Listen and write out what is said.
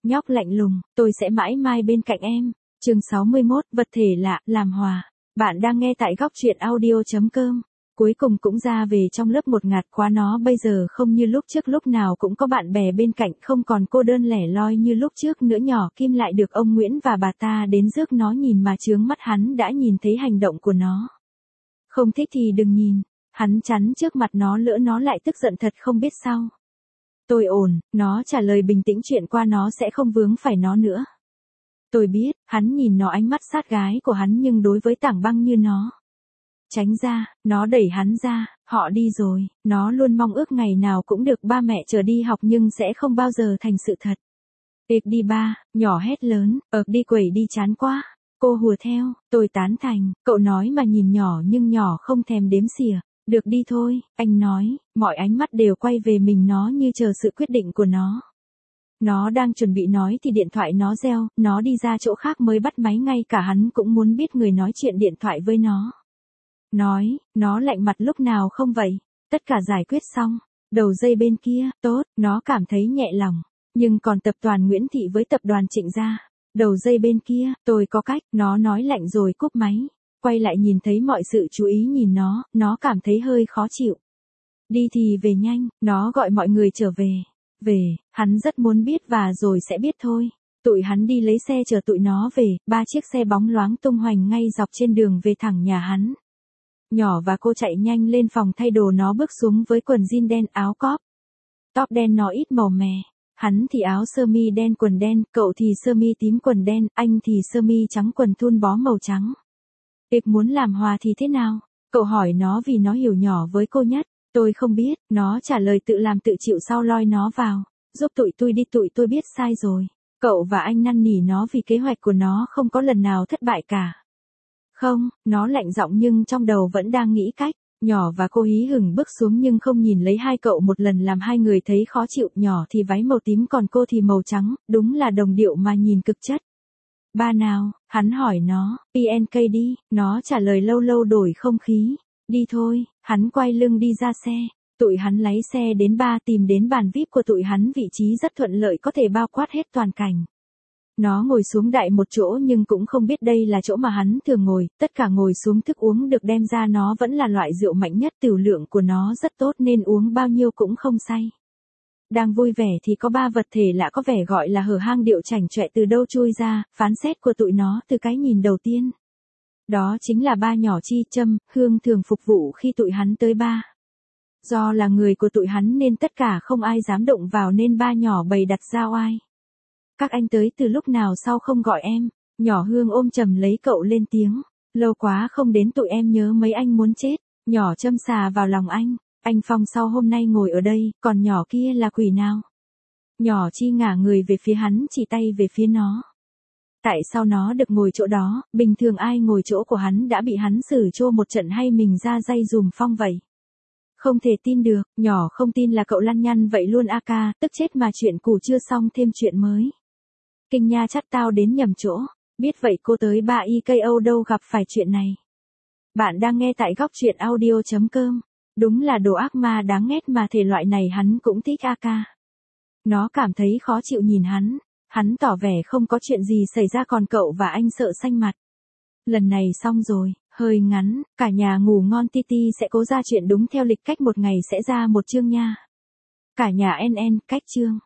nhóc lạnh lùng, tôi sẽ mãi mãi bên cạnh em. Chương 61, vật thể lạ, làm hòa. Bạn đang nghe tại góc truyện audio.com. Cuối cùng cũng ra về trong lớp một ngạt quá, nó bây giờ không như lúc trước, lúc nào cũng có bạn bè bên cạnh, không còn cô đơn lẻ loi như lúc trước nữa. Nhỏ Kim lại được ông Nguyễn và bà ta đến rước nó, nhìn mà chướng mắt. Hắn đã nhìn thấy hành động của nó. Không thích thì đừng nhìn. Hắn chắn trước mặt nó, lỡ nó lại tức giận thật không biết sao. Tôi ổn, nó trả lời bình tĩnh, chuyện qua nó sẽ không vướng phải nó nữa. Tôi biết. Hắn nhìn nó, ánh mắt sát gái của hắn nhưng đối với tảng băng như nó. Tránh ra, nó đẩy hắn ra, họ đi rồi. Nó luôn mong ước ngày nào cũng được ba mẹ chở đi học nhưng sẽ không bao giờ thành sự thật. Ịch đi ba, nhỏ hét lớn, đi quẩy đi, chán quá. Cô hùa theo, tôi tán thành, cậu nói mà nhìn nhỏ nhưng nhỏ không thèm đếm xỉa. Được đi thôi, anh nói, mọi ánh mắt đều quay về mình nó như chờ sự quyết định của nó. Nó đang chuẩn bị nói thì điện thoại nó reo, nó đi ra chỗ khác mới bắt máy, ngay cả hắn cũng muốn biết người nói chuyện điện thoại với nó. Nó lạnh mặt, lúc nào không vậy? Tất cả giải quyết xong. Đầu dây bên kia, tốt, nó cảm thấy nhẹ lòng. Nhưng còn tập đoàn Nguyễn Thị với tập đoàn Trịnh gia. Đầu dây bên kia, tôi có cách, nó nói lạnh rồi cúp máy. Quay lại nhìn thấy mọi sự chú ý nhìn nó cảm thấy hơi khó chịu. Đi thì về nhanh, nó gọi mọi người trở về. Hắn rất muốn biết và rồi sẽ biết thôi. Tụi hắn đi lấy xe chờ tụi nó về, 3 chiếc xe bóng loáng tung hoành ngay dọc trên đường về thẳng nhà hắn. Nhỏ và cô chạy nhanh lên phòng thay đồ, nó bước xuống với quần jean đen, áo cóp top đen, nó ít màu mè. Hắn thì áo sơ mi đen quần đen, cậu thì sơ mi tím quần đen, anh thì sơ mi trắng quần thun bó màu trắng. Ịch muốn làm hòa thì thế nào? Cậu hỏi nó vì nó hiểu nhỏ với cô nhất. Tôi không biết, nó trả lời tự làm tự chịu, sau lôi nó vào. Giúp tụi tôi đi, tụi tôi biết sai rồi. Cậu và anh năn nỉ nó vì kế hoạch của nó không có lần nào thất bại cả. Không, nó lạnh giọng nhưng trong đầu vẫn đang nghĩ cách. Nhỏ và cô hí hửng bước xuống nhưng không nhìn lấy hai cậu một lần, làm hai người thấy khó chịu. Nhỏ thì váy màu tím còn cô thì màu trắng, đúng là đồng điệu mà nhìn cực chất. Ba nào, hắn hỏi nó, PNK đi, nó trả lời lâu lâu đổi không khí. Đi thôi, hắn quay lưng đi ra xe. Tụi hắn lái xe đến ba, tìm đến bàn VIP của tụi hắn, vị trí rất thuận lợi, có thể bao quát hết toàn cảnh. Nó ngồi xuống đại một chỗ nhưng cũng không biết đây là chỗ mà hắn thường ngồi, tất cả ngồi xuống, thức uống được đem ra, nó vẫn là loại rượu mạnh nhất, tửu lượng của nó rất tốt nên uống bao nhiêu cũng không say. Đang vui vẻ thì có ba vật thể lạ có vẻ gọi là hở hang điệu chảnh chọe từ đâu chui ra, phán xét của tụi nó từ cái nhìn đầu tiên. Đó chính là ba nhỏ Chi, Trâm, Hương thường phục vụ khi tụi hắn tới ba. Do là người của tụi hắn nên tất cả không ai dám động vào nên ba nhỏ bày đặt ra oai. Các anh tới từ lúc nào sao không gọi em? Nhỏ Hương ôm chầm lấy cậu lên tiếng. Lâu quá không đến, tụi em nhớ mấy anh muốn chết. Nhỏ Trâm xà vào lòng anh. Anh Phong sau hôm nay ngồi ở đây, còn nhỏ kia là quỷ nào? Nhỏ Chi ngả người về phía hắn, chỉ tay về phía nó. Tại sao nó được ngồi chỗ đó? Bình thường ai ngồi chỗ của hắn đã bị hắn xử trô một trận hay mình ra dây dùm Phong vậy? Không thể tin được, nhỏ không tin là cậu lăn nhăn vậy luôn a ca, tức chết mà chuyện cũ chưa xong thêm chuyện mới. Kinh nha, chắc tao đến nhầm chỗ. Biết vậy cô tới ba IKO đâu gặp phải chuyện này. Bạn đang nghe tại góc truyện audio.com. Đúng là đồ ác ma đáng ghét mà thể loại này hắn cũng thích a ca. Nó cảm thấy khó chịu nhìn hắn. Hắn tỏ vẻ không có chuyện gì xảy ra, còn cậu và anh sợ xanh mặt. Lần này xong rồi, hơi ngắn, cả nhà ngủ ngon. Titi sẽ cố ra chuyện đúng theo lịch, cách một ngày sẽ ra một chương nha. Cả nhà NN, cách chương.